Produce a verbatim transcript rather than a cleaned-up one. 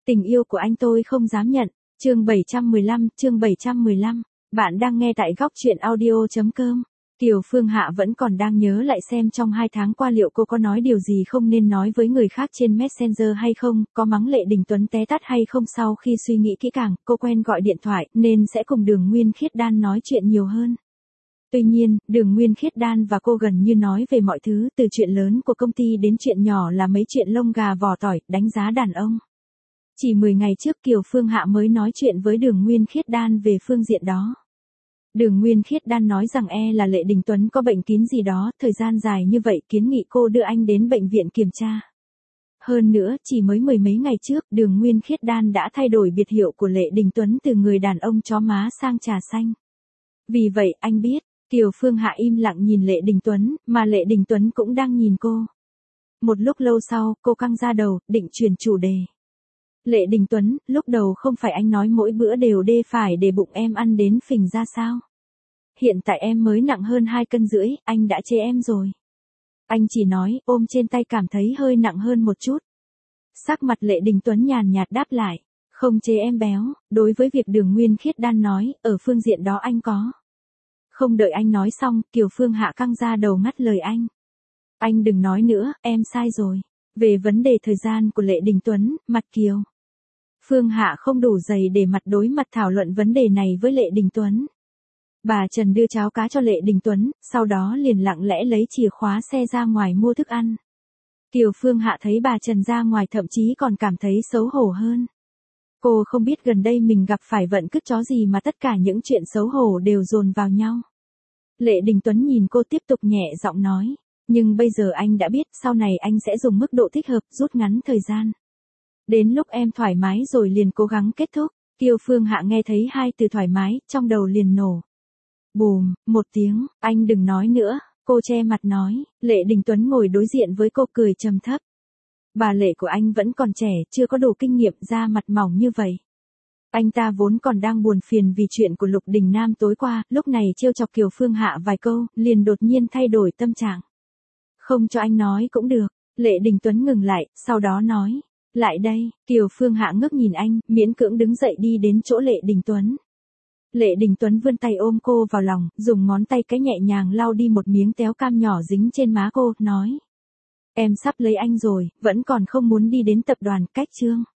Tình yêu của anh tôi không dám nhận. Chương bảy trăm mười lăm, chương bảy trăm mười lăm. Bạn đang nghe tại góc truyện audio chấm com. Kiều Phương Hạ vẫn còn đang nhớ lại xem trong hai tháng qua liệu cô có nói điều gì không nên nói với người khác trên Messenger hay không, có mắng Lệ Đình Tuấn té tát hay không. Sau khi suy nghĩ kỹ càng, cô quen gọi điện thoại nên sẽ cùng Đường Nguyên Khiết Đan nói chuyện nhiều hơn. Tuy nhiên, Đường Nguyên Khiết Đan và cô gần như nói về mọi thứ, từ chuyện lớn của công ty đến chuyện nhỏ là mấy chuyện lông gà vỏ tỏi, đánh giá đàn ông. Chỉ mười ngày trước Kiều Phương Hạ mới nói chuyện với Đường Nguyên Khiết Đan về phương diện đó. Đường Nguyên Khiết Đan nói rằng e là Lệ Đình Tuấn có bệnh kín gì đó, thời gian dài như vậy kiến nghị cô đưa anh đến bệnh viện kiểm tra. Hơn nữa, chỉ mới mười mấy ngày trước, Đường Nguyên Khiết Đan đã thay đổi biệt hiệu của Lệ Đình Tuấn từ người đàn ông chó má sang trà xanh. Vì vậy, anh biết, Kiều Phương Hạ im lặng nhìn Lệ Đình Tuấn, mà Lệ Đình Tuấn cũng đang nhìn cô. Một lúc lâu sau, cô căng ra đầu, định chuyển chủ đề. Lệ Đình Tuấn, lúc đầu không phải anh nói mỗi bữa đều đê phải để bụng em ăn đến phình ra sao? Hiện tại em mới nặng hơn hai cân rưỡi, anh đã chê em rồi. Anh chỉ nói, ôm trên tay cảm thấy hơi nặng hơn một chút. Sắc mặt Lệ Đình Tuấn nhàn nhạt đáp lại, không chê em béo, đối với việc Đường Nguyên Khiết Đan nói, ở phương diện đó anh có. Không đợi anh nói xong, Kiều Phương Hạ căng ra đầu ngắt lời anh. Anh đừng nói nữa, em sai rồi. Về vấn đề thời gian của Lệ Đình Tuấn, mặt Kiều Phương Hạ không đủ dày để mặt đối mặt thảo luận vấn đề này với Lệ Đình Tuấn. Bà Trần đưa cháo cá cho Lệ Đình Tuấn, sau đó liền lặng lẽ lấy chìa khóa xe ra ngoài mua thức ăn. Kiều Phương Hạ thấy bà Trần ra ngoài thậm chí còn cảm thấy xấu hổ hơn. Cô không biết gần đây mình gặp phải vận cứt chó gì mà tất cả những chuyện xấu hổ đều dồn vào nhau. Lệ Đình Tuấn nhìn cô tiếp tục nhẹ giọng nói, nhưng bây giờ anh đã biết, sau này anh sẽ dùng mức độ thích hợp, rút ngắn thời gian. Đến lúc em thoải mái rồi liền cố gắng kết thúc. Kiều Phương Hạ nghe thấy hai từ thoải mái, trong đầu liền nổ. Bùm, một tiếng, anh đừng nói nữa, cô che mặt nói. Lệ Đình Tuấn ngồi đối diện với cô cười trầm thấp. Bà Lệ của anh vẫn còn trẻ, chưa có đủ kinh nghiệm, da mặt mỏng như vậy. Anh ta vốn còn đang buồn phiền vì chuyện của Lục Đình Nam tối qua, lúc này trêu chọc Kiều Phương Hạ vài câu, liền đột nhiên thay đổi tâm trạng. Không cho anh nói cũng được. Lệ Đình Tuấn ngừng lại, sau đó nói. Lại đây. Kiều Phương Hạ ngước nhìn anh, miễn cưỡng đứng dậy đi đến chỗ Lệ Đình Tuấn. Lệ Đình Tuấn vươn tay ôm cô vào lòng, dùng ngón tay cái nhẹ nhàng lau đi một miếng téo cam nhỏ dính trên má cô, nói. Em sắp lấy anh rồi, vẫn còn không muốn đi đến tập đoàn Cách Trương.